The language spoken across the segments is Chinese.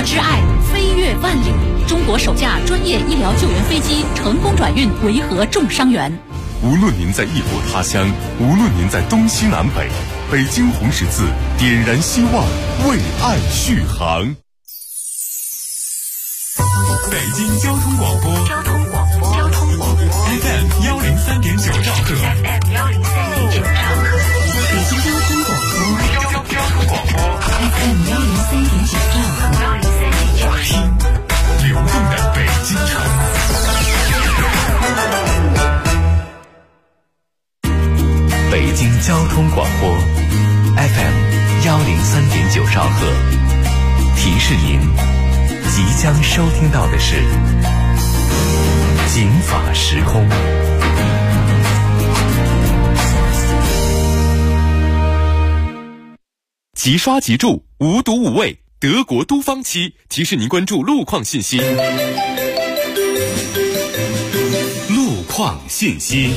国之爱，飞越万里。中国首架专业医疗救援飞机成功转运维和重伤员。 无论您在异国他乡，无论您在东西南北，北京红十字点燃希望，为爱续航。 北京交通广播FM 103.9兆赫， 北京交通广播 FM 103.9兆赫， 听流动的北京城。 北京交通广播 FM 103.9兆赫，提示您即将收听到的是警法时空。 即刷即注，无毒无畏，德国都方漆提示您关注路况信息。路况信息。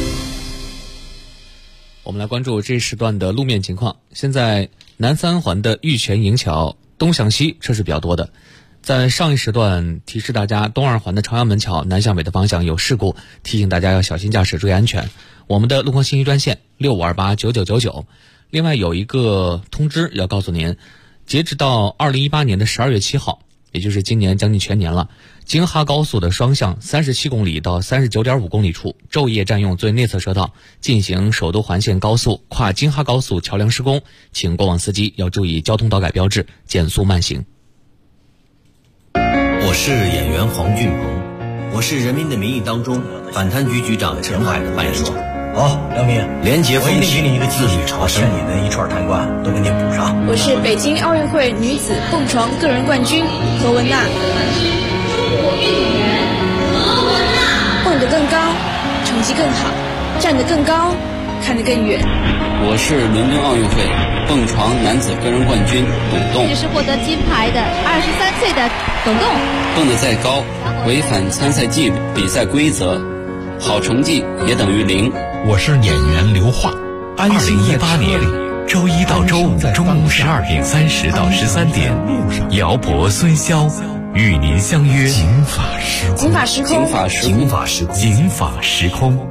我们来关注这时段的路面情况。现在南三环的玉泉营桥东向西车是比较多的，在上一时段提示大家东二环的朝阳门桥南向北的方向有事故，提醒大家要小心驾驶，注意安全。我们的路况信息专线65289999。另外有一个通知要告诉您，截止到2018年的12月7号，也就是今年将近全年了，京哈高速的双向37公里到39.5公里处昼夜占用最内侧车道进行首都环线高速跨京哈高速桥梁施工，请过往司机要注意交通导改标志，减速慢行。 我是演员黄俊鹏，我是《人民的名义》当中反贪局局长陈海的扮演者。 好，梁明， 廉洁风气， 我一定给你一个自律朝圣， 把欠你的一串贪官都给你补上。 我是北京奥运会女子蹦床个人冠军何文娜。中国运动员何文娜，蹦得更高，成绩更好，站得更高，看得更远。 我是伦敦奥运会蹦床男子个人冠军董栋。 这是获得金牌的23岁的董栋。 蹦得再高，违反参赛纪律、比赛规则，好成绩也等于0。 我是演员刘化。2018年周一到周五中午12点30到13点，姚博、孙潇与您相约警法时空。 警法时空， 警法时空， 警法时空，警法时空。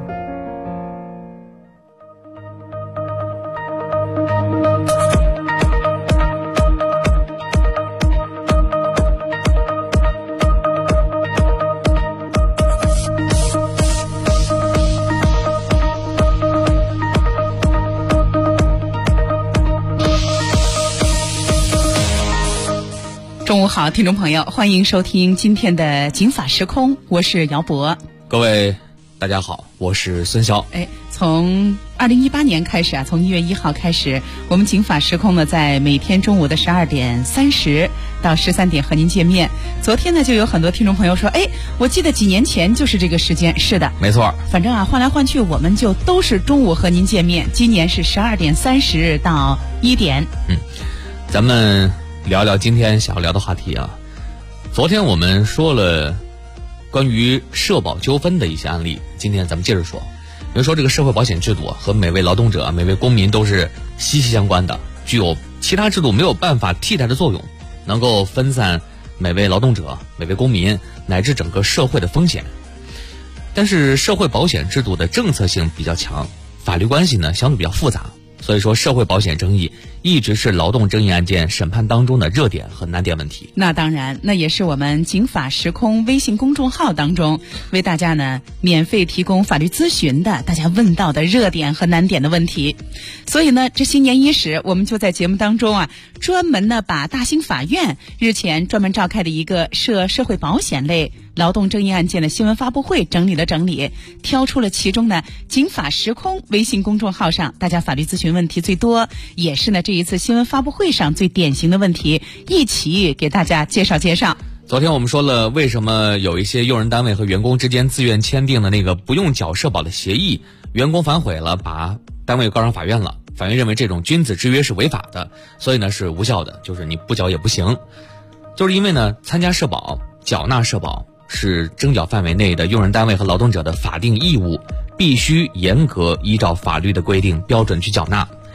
中午好，听众朋友，欢迎收听今天的警法时空，我是姚博。 各位大家好，我是孙潇。 从2018年开始从1月1号开始，我们警法时空呢，在每天中午的12点30到13点和您见面。昨天呢，就有很多听众朋友说，我记得几年前就是这个时间。是的， 没错。 反正换来换去，我们就都是中午和您见面。今年是12点30到1点。 咱们聊聊今天想要聊的话题啊。昨天我们说了关于社保纠纷的一些案例，今天咱们接着说。比如说这个社会保险制度和每位劳动者、每位公民都是息息相关的，具有其他制度没有办法替代的作用，能够分散每位劳动者、每位公民乃至整个社会的风险。但是社会保险制度的政策性比较强，法律关系呢相对比较复杂，所以说社会保险争议一直是劳动争议案件审判当中的热点和难点问题。 那当然，那也是我们警法时空微信公众号当中为大家呢免费提供法律咨询的大家问到的热点和难点的问题。所以呢，这新年伊始，我们就在节目当中专门呢把大兴法院日前专门召开的一个涉社会保险类劳动争议案件的新闻发布会整理了整理，挑出了其中呢警法时空微信公众号上大家法律咨询问题最多，也是呢这一次新闻发布会上最典型的问题，一起给大家介绍介绍。 昨天我们说了为什么有一些用人单位和员工之间自愿签订的那个不用缴社保的协议，员工反悔了，把单位告上法院了，法院认为这种君子之约是违法的，所以呢是无效的，就是你不缴也不行。就是因为呢参加社保、缴纳社保是征缴范围内的用人单位和劳动者的法定义务，必须严格依照法律的规定标准去缴纳。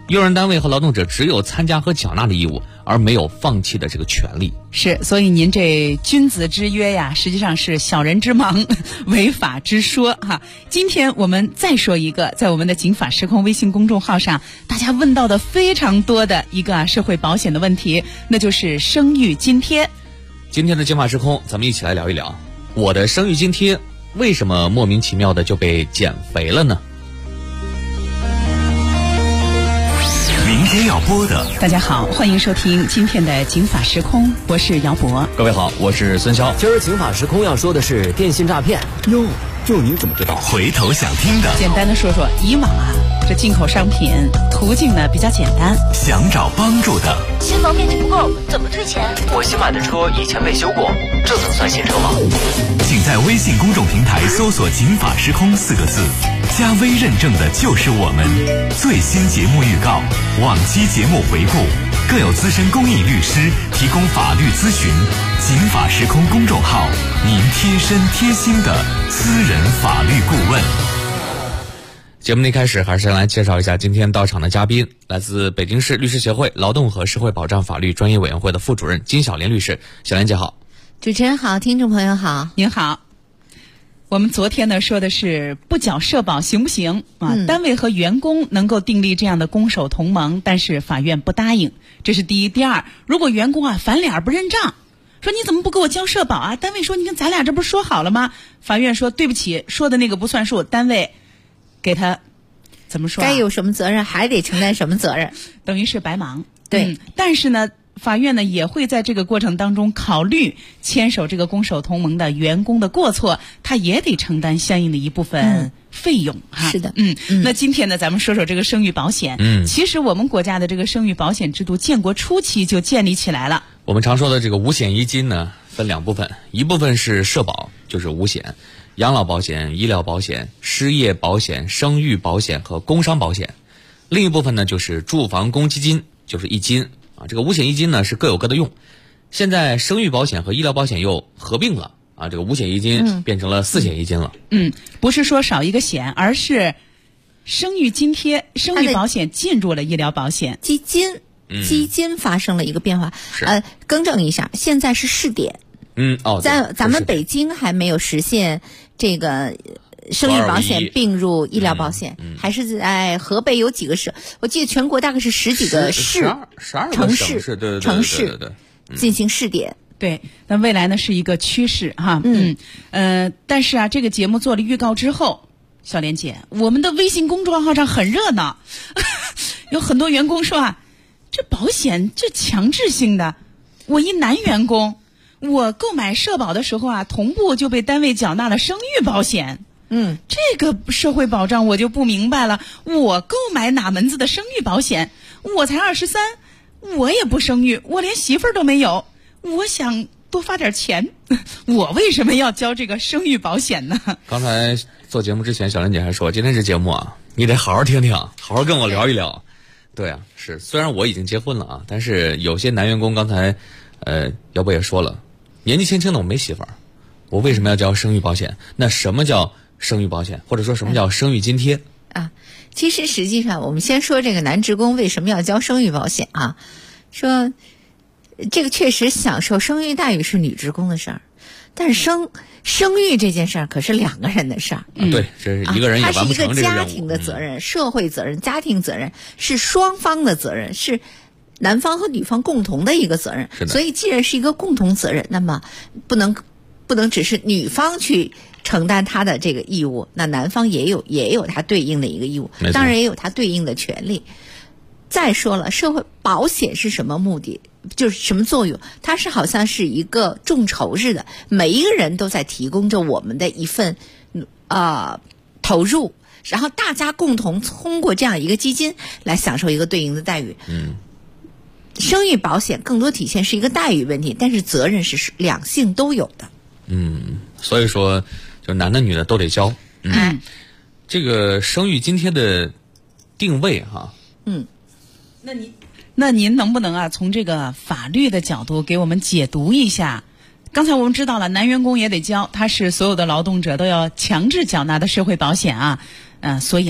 用人单位和劳动者只有参加和缴纳的义务，而没有放弃的这个权利。 是，所以您这君子之约呀，实际上是小人之忙，违法之说哈。今天我们再说一个，在我们的警法时空微信公众号上，大家问到的非常多的一个社会保险的问题，那就是生育津贴。 今天的警法时空，咱们一起来聊一聊，我的生育津贴为什么莫名其妙的就被减肥了呢？ 明天要播的， 大家好，欢迎收听今天的警法时空，我是姚博。 各位好，我是孙潇。 今儿警法时空要说的是电信诈骗。 哟，就您怎么知道？ 回头想听的， 简单的说说，以往啊，这进口商品途径呢比较简单， 想找帮助的。 新房面积不够，怎么退钱？ 我新买的车以前未修过，这能算新车吗？ 请在微信公众平台搜索“警法时空”4个字，加微认证的就是我们。最新节目预告、往期节目回顾，更有资深公益律师提供法律咨询。警法时空公众号，您贴身贴心的私人法律顾问。 节目的一开始，还是先来介绍一下今天到场的嘉宾，来自北京市律师协会劳动和社会保障法律专业委员会的副主任金小莲律师。小莲姐好。 主持人好，听众朋友好。 您好。我们昨天呢说的是不缴社保行不行啊？单位和员工能够订立这样的攻守同盟，但是法院不答应，这是第一。第二，如果员工啊翻脸不认账，说你怎么不给我交社保啊？单位说你看咱俩这不是说好了吗？法院说对不起，说的那个不算数，单位给他怎么说、 该有什么责任还得承担什么责任， 等于是白忙。 对、 但是呢法院呢也会在这个过程当中考虑牵手这个攻守同盟的员工的过错，他也得承担相应的一部分费用哈。 是的。 那今天呢咱们说说这个生育保险。其实我们国家的这个生育保险制度建国初期就建立起来了。 我们常说的这个五险一金呢分两部分，一部分是社保，就是五险，养老保险、医疗保险、失业保险、生育保险和工伤保险。另一部分呢就是住房公积金，就是一金啊。这个五险一金呢是各有各的用。现在生育保险和医疗保险又合并了啊，这个五险一金变成了四险一金了。 不是说少一个险，而是生育津贴、生育保险进入了医疗保险。 基金发生了一个变化。更正一下，现在是试点。咱们北京还没有实现这个生育保险并入医疗保险，还是在河北有几个市，我记得全国大概是10几个市、城市进行试点。 对，那未来呢是一个趋势哈。但是啊，这个节目做了预告之后，小莲姐，我们的微信公众号上很热闹，有很多员工说啊，这保险这强制性的，我一男员工，我购买社保的时候啊，同步就被单位缴纳了生育保险。这个社会保障我就不明白了。我购买哪门子的生育保险？我才23，我也不生育，我连媳妇儿都没有，我想多发点钱，我为什么要交这个生育保险呢？ 刚才做节目之前，小莲姐还说，今天这节目啊，你得好好听听，好好跟我聊一聊。对啊，是，虽然我已经结婚了啊，但是有些男员工刚才姚博也说了，年纪轻轻的我没媳妇儿，我为什么要交生育保险？那什么叫生育保险，或者说什么叫生育津贴啊？其实实际上我们先说这个男职工为什么要交生育保险啊？说这个确实享受生育待遇是女职工的事儿，但是生育这件事儿可是2个人的事儿。 对，这是一个人也完不成这个任务。 它是一个家庭的责任、社会责任、家庭责任，是双方的责任，是男方和女方共同的一个责任。所以既然是一个共同责任，那么不能只是女方去承担他的这个义务，那男方也有他对应的一个义务，当然也有他对应的权利。再说了，社会保险是什么目的，就是什么作用？它是好像是一个众筹似的，每一个人都在提供着我们的一份投入，然后大家共同通过这样一个基金来享受一个对应的待遇。生育保险更多体现是一个待遇问题，但是责任是两性都有的。 所以说就男的女的都得交。这个生育津贴的定位哈。 那您能不能啊从这个法律的角度给我们解读一下？刚才我们知道了，男员工也得交，他是所有的劳动者都要强制缴纳的社会保险啊。所以啊，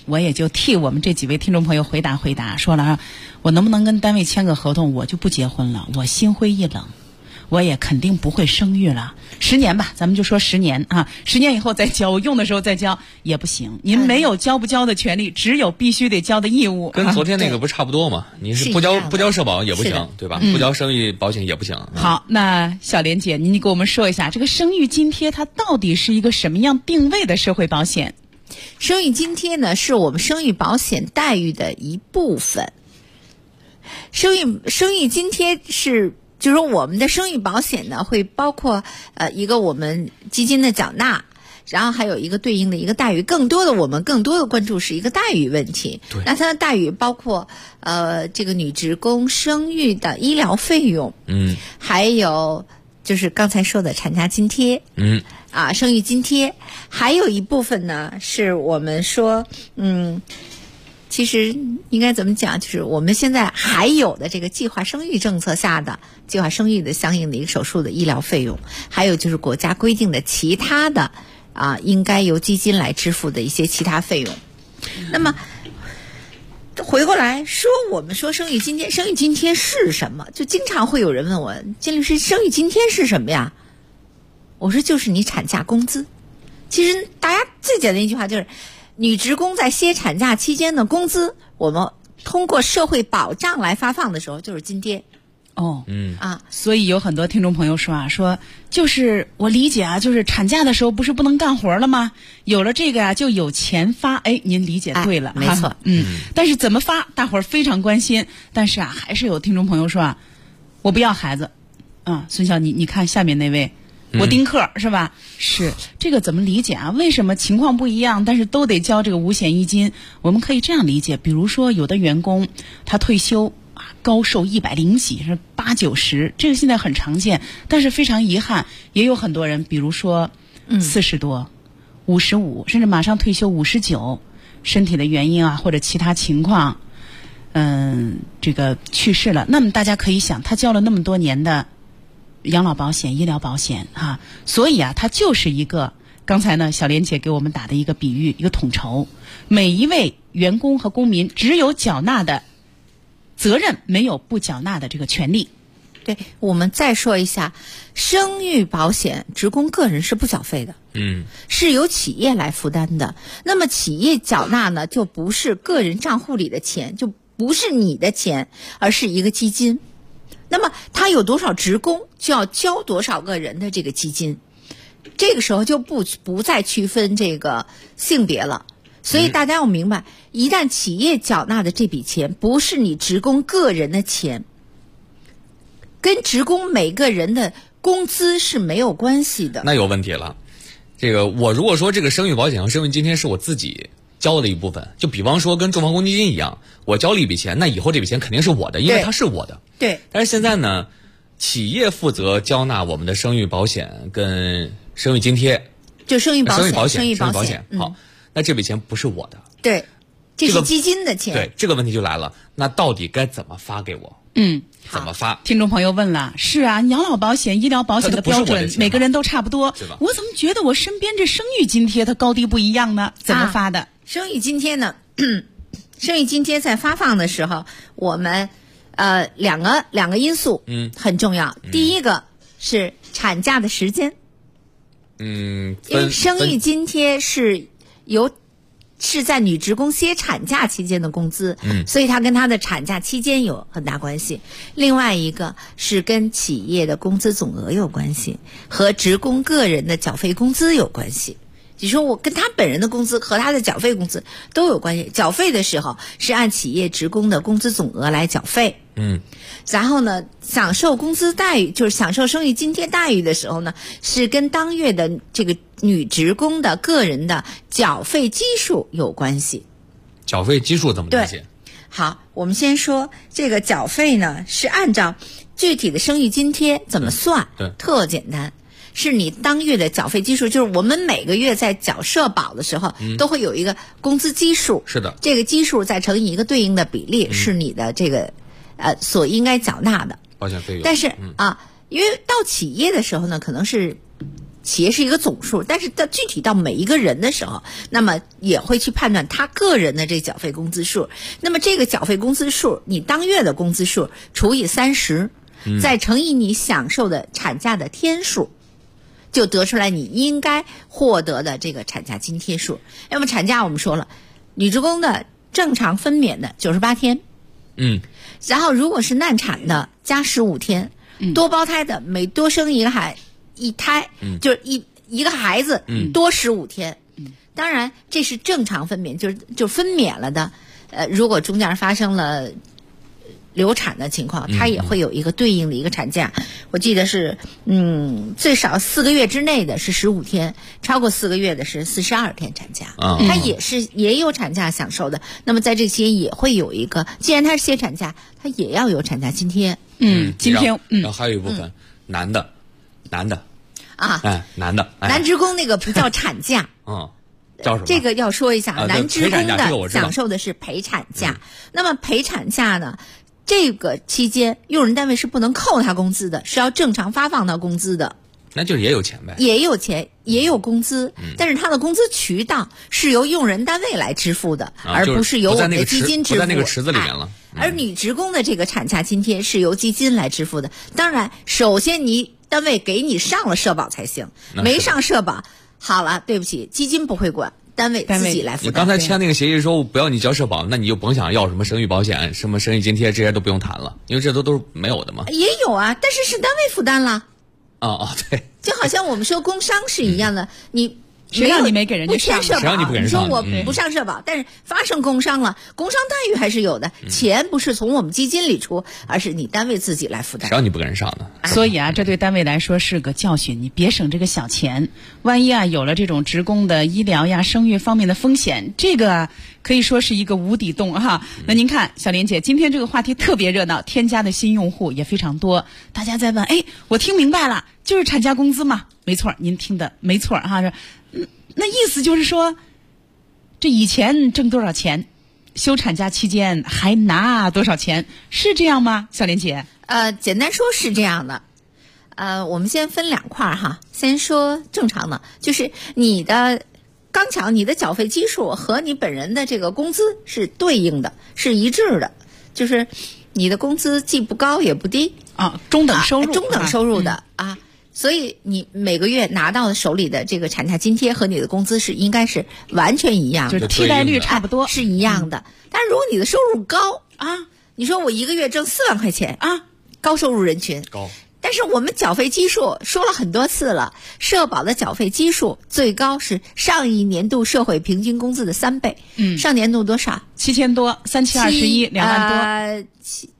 我也就替我们这几位听众朋友回答，说了我能不能跟单位签个合同，我就不结婚了，我心灰意冷，我也肯定不会生育了，10年吧，咱们就说10年啊，10年以后再交，我用的时候再交也不行，您没有交不交的权利，只有必须得交的义务。 跟昨天那个不差不多吗？你是不交社保也不行，对吧？不交生育保险也不行。 好，那小莲姐，您给我们说一下，这个生育津贴它到底是一个什么样定位的社会保险？ 生育津贴呢，是我们生育保险待遇的一部分。生育津贴就是说我们的生育保险呢，会包括一个我们基金的缴纳，然后还有一个对应的一个待遇。我们更多的关注是一个待遇问题。那它的待遇包括这个女职工生育的医疗费用，还有就是刚才说的产假津贴，生育津贴，还有一部分呢是我们说，其实应该怎么讲，就是我们现在还有的这个计划生育政策下的计划生育的相应的一个手术的医疗费用，还有就是国家规定的其他的应该由基金来支付的一些其他费用。那么回过来说，我们说生育津贴是什么？就经常会有人问我，金律师，生育津贴是什么呀？我说就是你产假工资。其实大家最简单一句话就是，女职工在歇产假期间的工资，我们通过社会保障来发放的时候，就是津贴。 所以有很多听众朋友说就是我理解就是产假的时候不是不能干活了吗？有了这个就有钱发。您理解对了， 没错。 但是怎么发，大伙儿非常关心。但是还是有听众朋友说我不要孩子。孙晓，你看下面那位。我丁克是吧？是这个怎么理解为什么情况不一样，但是都得交这个五险一金？我们可以这样理解，比如说有的员工他退休高寿100几是80、90，这个现在很常见，但是非常遗憾，也有很多人，比如说40多、55，甚至马上退休59，身体的原因或者其他情况，这个去世了。那么大家可以想，他交了那么多年的养老保险、医疗保险所以它就是一个刚才呢小莲姐给我们打的一个比喻，一个统筹，每一位员工和公民只有缴纳的责任，没有不缴纳的这个权利。 对，我们再说一下，生育保险职工个人是不缴费的，是由企业来负担的。那么企业缴纳呢，就不是个人账户里的钱，就不是你的钱，而是一个基金。那么他有多少职工，就要交多少个人的这个基金，这个时候就不再区分这个性别了。所以大家要明白，一旦企业缴纳的这笔钱不是你职工个人的钱，跟职工每个人的工资是没有关系的。 那有问题了。这个我如果说这个生育保险和生育津贴是我自己交的一部分，就比方说跟住房公积金一样，我交了一笔钱，那以后这笔钱肯定是我的，因为它是我的。 对。 但是现在呢，企业负责交纳我们的生育保险跟生育津贴， 就生育保险。 生育保险。好，那这笔钱不是我的。 对，这是基金的钱。 对，这个问题就来了，那到底该怎么发给我？怎么发？ 听众朋友问了，是养老保险、医疗保险的标准每个人都差不多，我怎么觉得我身边这生育津贴它高低不一样呢？怎么发的？ 生育津贴呢？生育津贴在发放的时候，我们两个因素很重要。第一个是产假的时间，因为生育津贴是在女职工歇产假期间的工资，所以它跟她的产假期间有很大关系。另外一个是跟企业的工资总额有关系，和职工个人的缴费工资有关系。你说我跟他本人的工资和他的缴费工资都有关系。缴费的时候是按企业职工的工资总额来缴费，然后呢，享受工资待遇，就是享受生育津贴待遇的时候呢，是跟当月的这个女职工的个人的缴费基数有关系。 缴费基数怎么理解？ 好，我们先说这个缴费呢，是按照具体的生育津贴怎么算，特简单。是你当月的缴费基数，就是我们每个月在缴社保的时候，都会有一个工资基数。 是的， 这个基数再乘以一个对应的比例，是你的这个所应该缴纳的保险费用。 但是因为到企业的时候呢，可能是企业是一个总数，但是到具体到每一个人的时候，那么也会去判断他个人的这缴费工资数。那么这个缴费工资数，你当月的工资数除以30，再乘以你享受的产假的天数，就得出来你应该获得的这个产假津贴数。那么产假我们说了，女职工的正常分娩的98天，然后如果是难产的加15天，多胞胎的每多生一胎，就是一个孩子多15天。当然这是正常分娩，就分娩了的。如果中间发生了流产的情况，它也会有一个对应的一个产假。我记得是最少4个月之内的是15天，超过4个月的是42天产假。它也有产假享受的。那么在这期间也会有一个，既然它是歇产假，它也要有产假津贴。 津贴。 然后还有一部分男的啊，男的男职工那个不叫产假。 叫什么？ 这个要说一下，男职工的享受的是陪产假。那么陪产假呢，这个期间用人单位是不能扣他工资的，是要正常发放他工资的。 那就是也有钱呗， 也有钱，也有工资，但是他的工资渠道是由用人单位来支付的，而不是由我们的基金支付。 不在那个池子里面了。 而女职工的这个产假津贴是由基金来支付的。当然，首先你单位给你上了社保才行，没上社保，好了，对不起，基金不会管，单位自己来负担。 你刚才签那个协议说不要你交社保，那你就甭想要什么生育保险、什么生育津贴，这些都不用谈了，因为这都是没有的嘛。 也有啊，但是单位负担了。 对， 就好像我们说工伤是一样的， 谁让你没给人家上？ 谁让你不给人上？ 你说我不上社保，但是发生工伤了，工伤待遇还是有的，钱不是从我们基金里出，而是你单位自己来负担。 谁让你不给人上呢？ 所以这对单位来说是个教训，你别省这个小钱。万一有了这种职工的医疗呀、生育方面的风险，这个可以说是一个无底洞哈。那您看，小莲姐，今天这个话题特别热闹，添加的新用户也非常多，大家在问，我听明白了，就是产假工资嘛？没错，您听的没错哈。那意思就是说，这以前挣多少钱，休产假期间还拿多少钱，是这样吗？小莲姐？ 简单说是这样的。我们先分2块哈，先说正常的，就是你的刚巧你的缴费基数和你本人的这个工资是对应的，是一致的，就是你的工资既不高也不低中等收入， 中等收入的所以你每个月拿到的手里的这个产假津贴和你的工资是应该是完全一样的， 就是替代率差不多， 是一样的。但是如果你的收入高你说我一个月挣4万块钱高收入人群高。 但是我们缴费基数说了很多次了，社保的缴费基数最高是上一年度社会平均工资的3倍。上年度多少 ？7000多，3721，2万多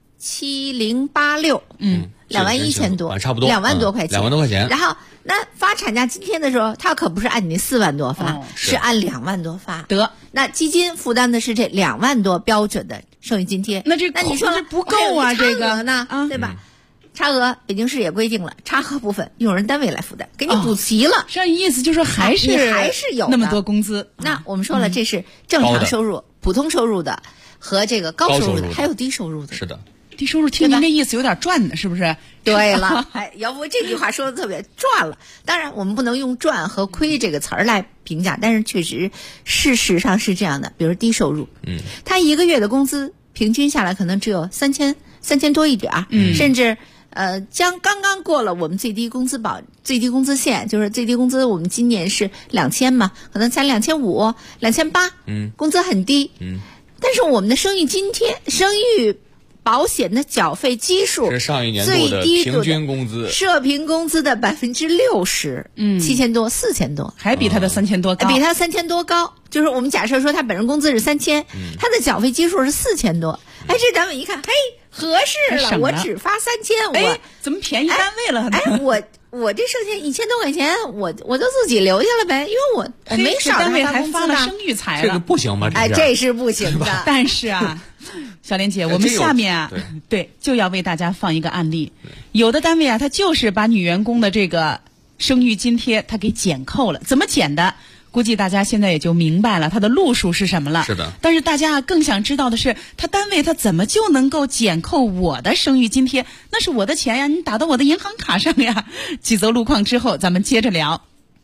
，7086。21000多， 差不多 2万多块钱，2 万多块钱。 然后那发产假津贴的时候，他可不是按你4万多发，是按2万多发。 得， 那基金负担的是这2万多标准的生育津贴。 那你说不够这个呢？对吧？差额北京市也规定了，差额部分用人单位来负担，给你补齐了。 这意思就是还是有那么多工资。 那我们说了，这是正常收入、普通收入的和这个高收入的，还有低收入的。 是的。 低收入听您这意思有点赚的，是不是？ 对了，要不这句话说的特别赚了。当然，我们不能用赚和亏这个词儿来评价，但是确实事实上是这样的。比如低收入，他一个月的工资平均下来可能只有3000多一点甚至刚刚过了我们最低工资线，就是最低工资我们今年是2000嘛，可能才2500、2800，工资很低。但是我们的生育津贴、生育保险的缴费基数是上一年度的平均工资， 社平工资的60%，7000多、4000多， 还比他的3000多高， 比他3000多高。就是我们假设说他本人工资是3000，他的缴费基数是4000多。这单位一看，合适了，我只发3000， 怎么便宜单位了？ 我这剩下1000多块钱，我都自己留下了呗，因为我没少单位还发了生育财了， 这个不行吗？ 这是不行的。 但是小莲姐，我们下面就要为大家放一个案例。有的单位他就是把女员工的这个生育津贴他给减扣了，怎么减的？估计大家现在也就明白了，他的路数是什么了。 是的。 但是大家更想知道的是，他单位他怎么就能够减扣我的生育津贴？那是我的钱呀，你打到我的银行卡上呀。几则路况之后，咱们接着聊。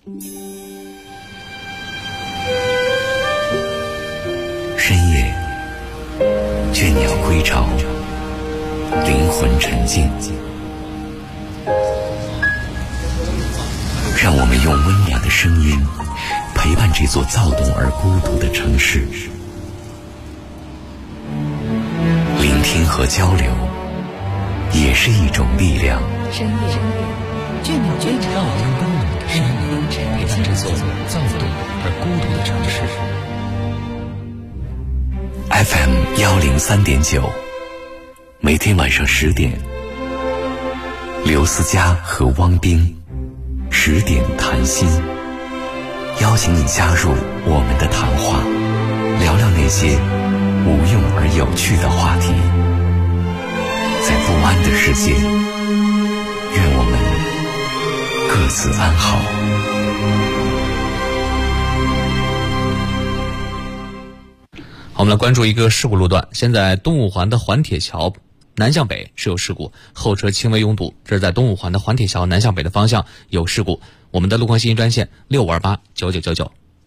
深夜，倦鸟归巢，灵魂沉静。让我们用温暖的声音陪伴这座躁动而孤独的城市，聆听和交流也是一种力量。 深夜，倦鸟归巢， 让我们温暖的声音陪伴这座躁动而孤独的城市。 FM 103.9，每天晚上10点，刘思佳和汪冰10点谈心，邀请你加入我们的谈话，聊聊那些无用而有趣的话题。在不安的世界，愿我们各自安好。 好，我们来关注一个事故路段。现在东五环的环铁桥南向北是有事故，后车轻微拥堵，这是在东五环的环铁桥南向北的方向有事故。我们的路况信息专线65289999。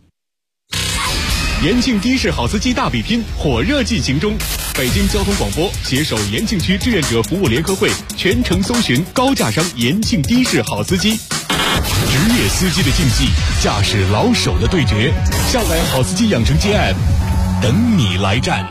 延庆的士好司机大比拼火热进行中，北京交通广播携手延庆区志愿者服务联合会全程搜寻高价商延庆的士好司机。职业司机的竞技，驾驶老手的对决，下载好司机养成记 App， 等你来战。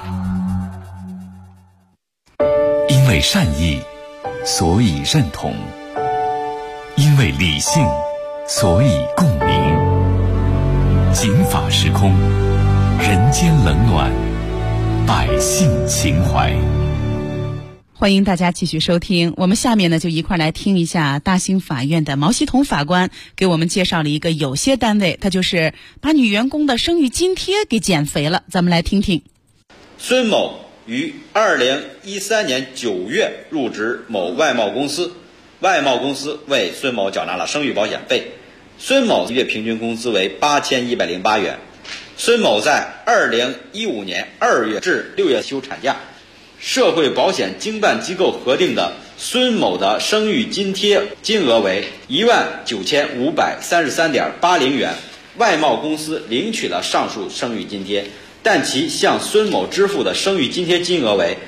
因为善意，所以认同；因为理性，所以共鸣。警法时空，人间冷暖，百姓情怀。 欢迎大家继续收听，我们下面呢就一块来听一下大兴法院的毛希彤法官给我们介绍了一个有些单位，他就是把女员工的生育津贴给减肥了。咱们来听听。 孙某于2013年9月入职某外贸公司，外贸公司为孙某缴纳了生育保险费，孙某月平均工资为8108元。孙某在2015年2月至6月休产假，社会保险经办机构核定的孙某的生育津贴金额为19533.80元，外贸公司领取了上述生育津贴，但其向孙某支付的生育津贴金额为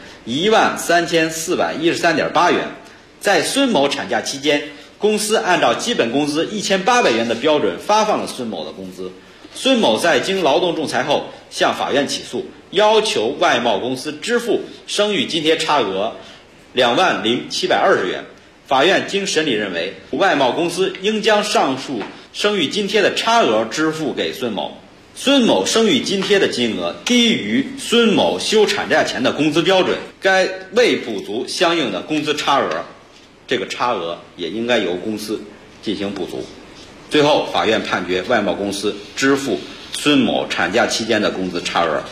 13413.8元。在孙某产假期间，公司按照基本工资1800元的标准发放了孙某的工资。孙某在经劳动仲裁后向法院起诉，要求外贸公司支付生育津贴差额20720元。法院经审理认为，外贸公司应将上述生育津贴的差额支付给孙某。孙某生育津贴的金额低于孙某休产假前的工资标准，该未补足相应的工资差额，这个差额也应该由公司进行补足。最后，法院判决外贸公司支付孙某产假期间的工资差额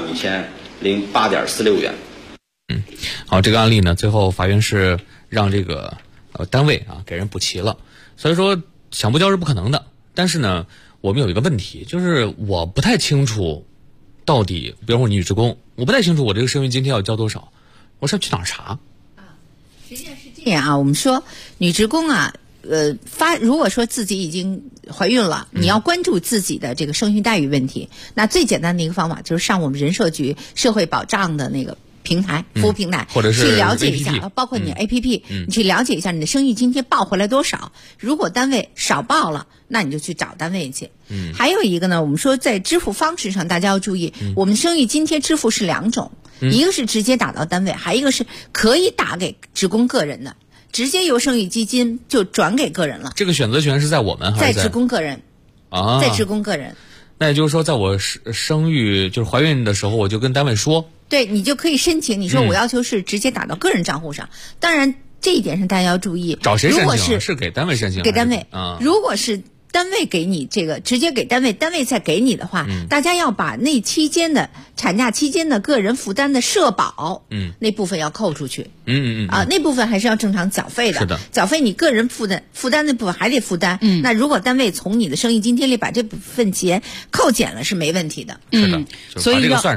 15008.46元。 好，这个案例呢，最后法院是让这个单位给人补齐了，所以说想不交是不可能的。但是呢，我们有一个问题，就是我不太清楚到底，比如说女职工，我不太清楚我这个生育津贴要交多少，我是要去哪儿查？ 实际上是这样啊，我们说女职工如果说自己已经怀孕了，你要关注自己的这个生育待遇问题，那最简单的一个方法就是上我们人社局社会保障的那个平台服务平台， 或者是去了解一下，包括你的 APP，你去了解一下你的生育津贴报回来多少。如果单位少报了，那你就去找单位去。还有一个呢，我们说在支付方式上，大家要注意，我们生育津贴支付是2种，一个是直接打到单位，还一个是可以打给职工个人的。直接由生育基金就转给个人了。这个选择权是在我们还是在职工个人？在职工个人。 那也就是说，在我生育就是怀孕的时候，我就跟单位说， 对，你就可以申请。你说我要求是直接打到个人账户上。当然，这一点上大家要注意。 找谁申请？是给单位申请？ 给单位。如果是单位给你这个直接给单位，单位再给你的话，大家要把那期间的产假期间的个人负担的社保，那部分要扣出去，那部分还是要正常缴费的。 是的， 缴费你个人负担那部分还得负担。那如果单位从你的生育津贴里把这部分钱扣减了是没问题的。 是的， 所以把这个算上啊。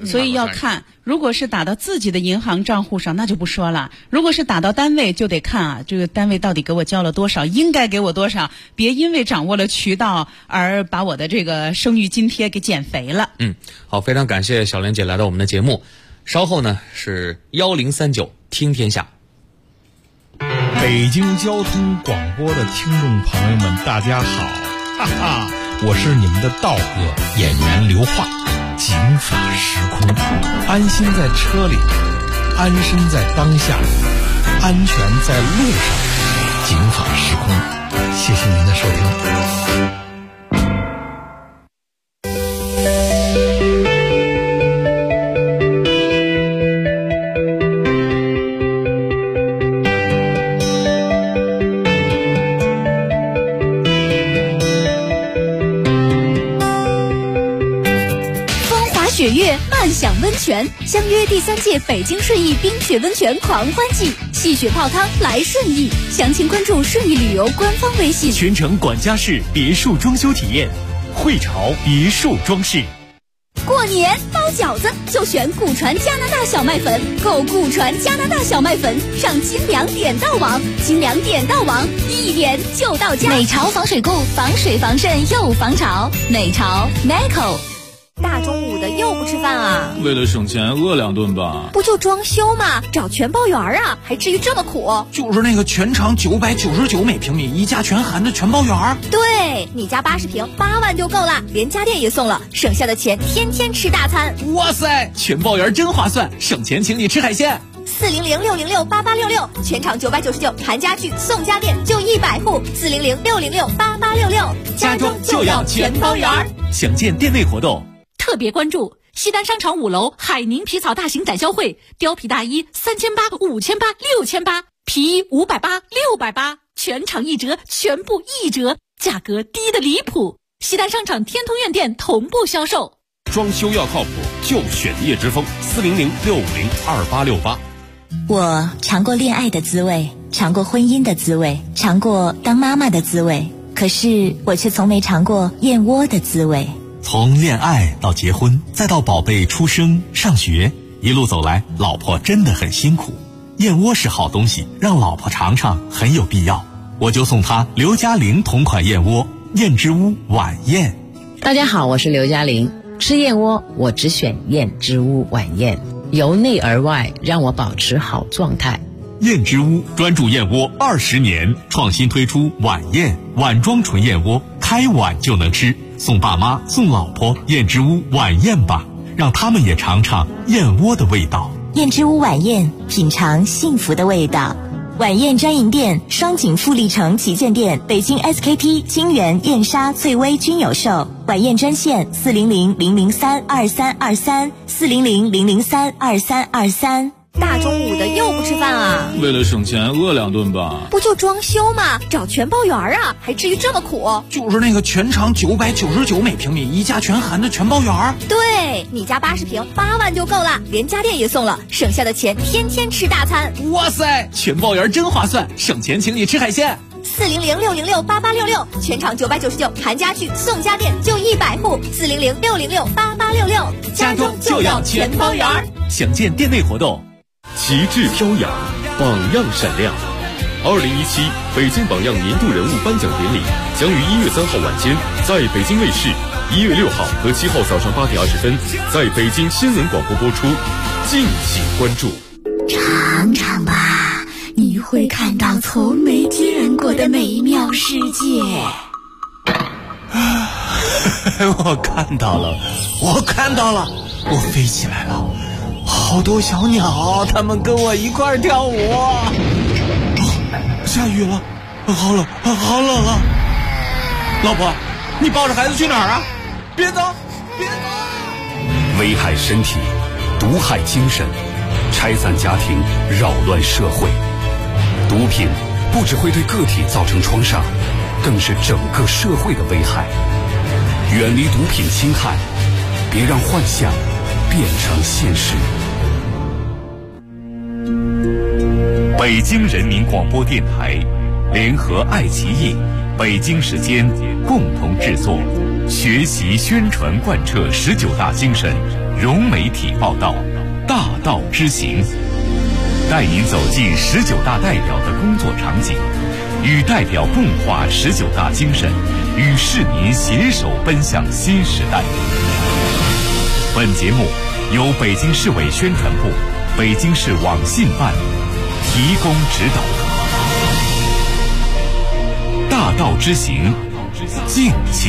所以要看，如果是打到自己的银行账户上，那就不说了；如果是打到单位，就得看啊，这个单位到底给我交了多少，应该给我多少，别因为掌握了渠道而把我的这个生育津贴给减肥了。 好，非常感谢小莲姐来到我们的节目。稍后呢是1039听天下。 北京交通广播的听众朋友们，大家好，哈哈，我是你们的道哥演员刘化。警法时空，安心在车里，安身在当下，安全在路上。警法时空，谢谢您的收听。 雪月漫享温泉，相约第3届北京顺义冰雪温泉狂欢季，戏雪泡汤来顺义。详情关注顺义旅游官方微信。 全程管家式别墅装修体验，汇潮别墅装饰。 过年包饺子就选古传加拿大小麦粉，购古传加拿大小麦粉上精粮点到网，精粮点到网一点就到家。美潮防水固，防水防渗又防潮。美潮 Neco。大中午的又不吃饭啊？ 为了省钱饿2顿吧。 不就装修吗？找全包园啊，还至于这么苦？ 就是那个全长999每平米，一价全含的全包园。 对，你家80平8万就够了，连家电也送了，省下的钱天天吃大餐。 哇塞，全包园真划算，省钱请你吃海鲜。 400-606-8866，全场999，含家具送家电就100户。400-606-8866， 家装就要全包园。详见店内活动。 特别关注西单商场5楼海宁皮草大型展销会，貂皮大衣3800、5800、6800，皮衣580、680，全场1折，全部1折，价格低得离谱。西单商场天通苑店同步销售。 装修要靠谱，就选叶之峰，400-650-2868。 我尝过恋爱的滋味，尝过婚姻的滋味，尝过当妈妈的滋味，可是我却从没尝过燕窝的滋味。 从恋爱到结婚，再到宝贝出生上学，一路走来，老婆真的很辛苦。燕窝是好东西，让老婆尝尝很有必要。我就送她刘嘉玲同款燕窝，燕之屋晚宴。 大家好，我是刘嘉玲。吃燕窝我只选燕之屋晚宴，由内而外让我保持好状态。 燕之屋专注燕窝20年，创新推出晚宴碗装纯燕窝，开碗就能吃。送爸妈送老婆燕之屋晚宴吧，让他们也尝尝燕窝的味道。 燕之屋晚宴，品尝幸福的味道。晚宴专营店双井富力城旗舰店、北京 SKP、金源、燕莎、翠微均有售。晚宴专线400-003-2323 400-003-2323。 大中午的又不吃饭啊？ 为了省钱饿2顿吧。 不就装修吗？找全包园啊，还至于这么苦？ 就是那个全长999每平米，一价全含的全包园。 对，你家80平8万就够了，连家电也送了，省下的钱天天吃大餐。 哇塞，全包园真划算，省钱请你吃海鲜。 400-606-8866，全场999，含家具送家电就100户。400-606-8866， 家装就要全包园。详见店内活动。 旗帜飘扬，榜样闪亮。2017北京榜样年度人物颁奖典礼将于1月3号晚间在北京卫视，1月6号和7号早上8点20分在北京新闻广播播出，敬请关注。 尝尝吧，你会看到从没见过的美妙世界。 我看到了，我飞起来了，好多小鸟，它们跟我一块儿跳舞。下雨了，好冷啊！老婆，你抱着孩子去哪儿啊？别走！ 危害身体，毒害精神，拆散家庭，扰乱社会。毒品不只会对个体造成创伤，更是整个社会的危害。远离毒品侵害，别让幻想变成现实。 北京人民广播电台联合爱奇艺、北京时间共同制作，学习宣传贯彻19大精神， 融媒体报道，大道之行，带您走进19大代表的工作场景，与代表共话19大精神，与市民携手奔向新时代。本节目由北京市委宣传部、北京市网信办提供指导。大道之行，敬请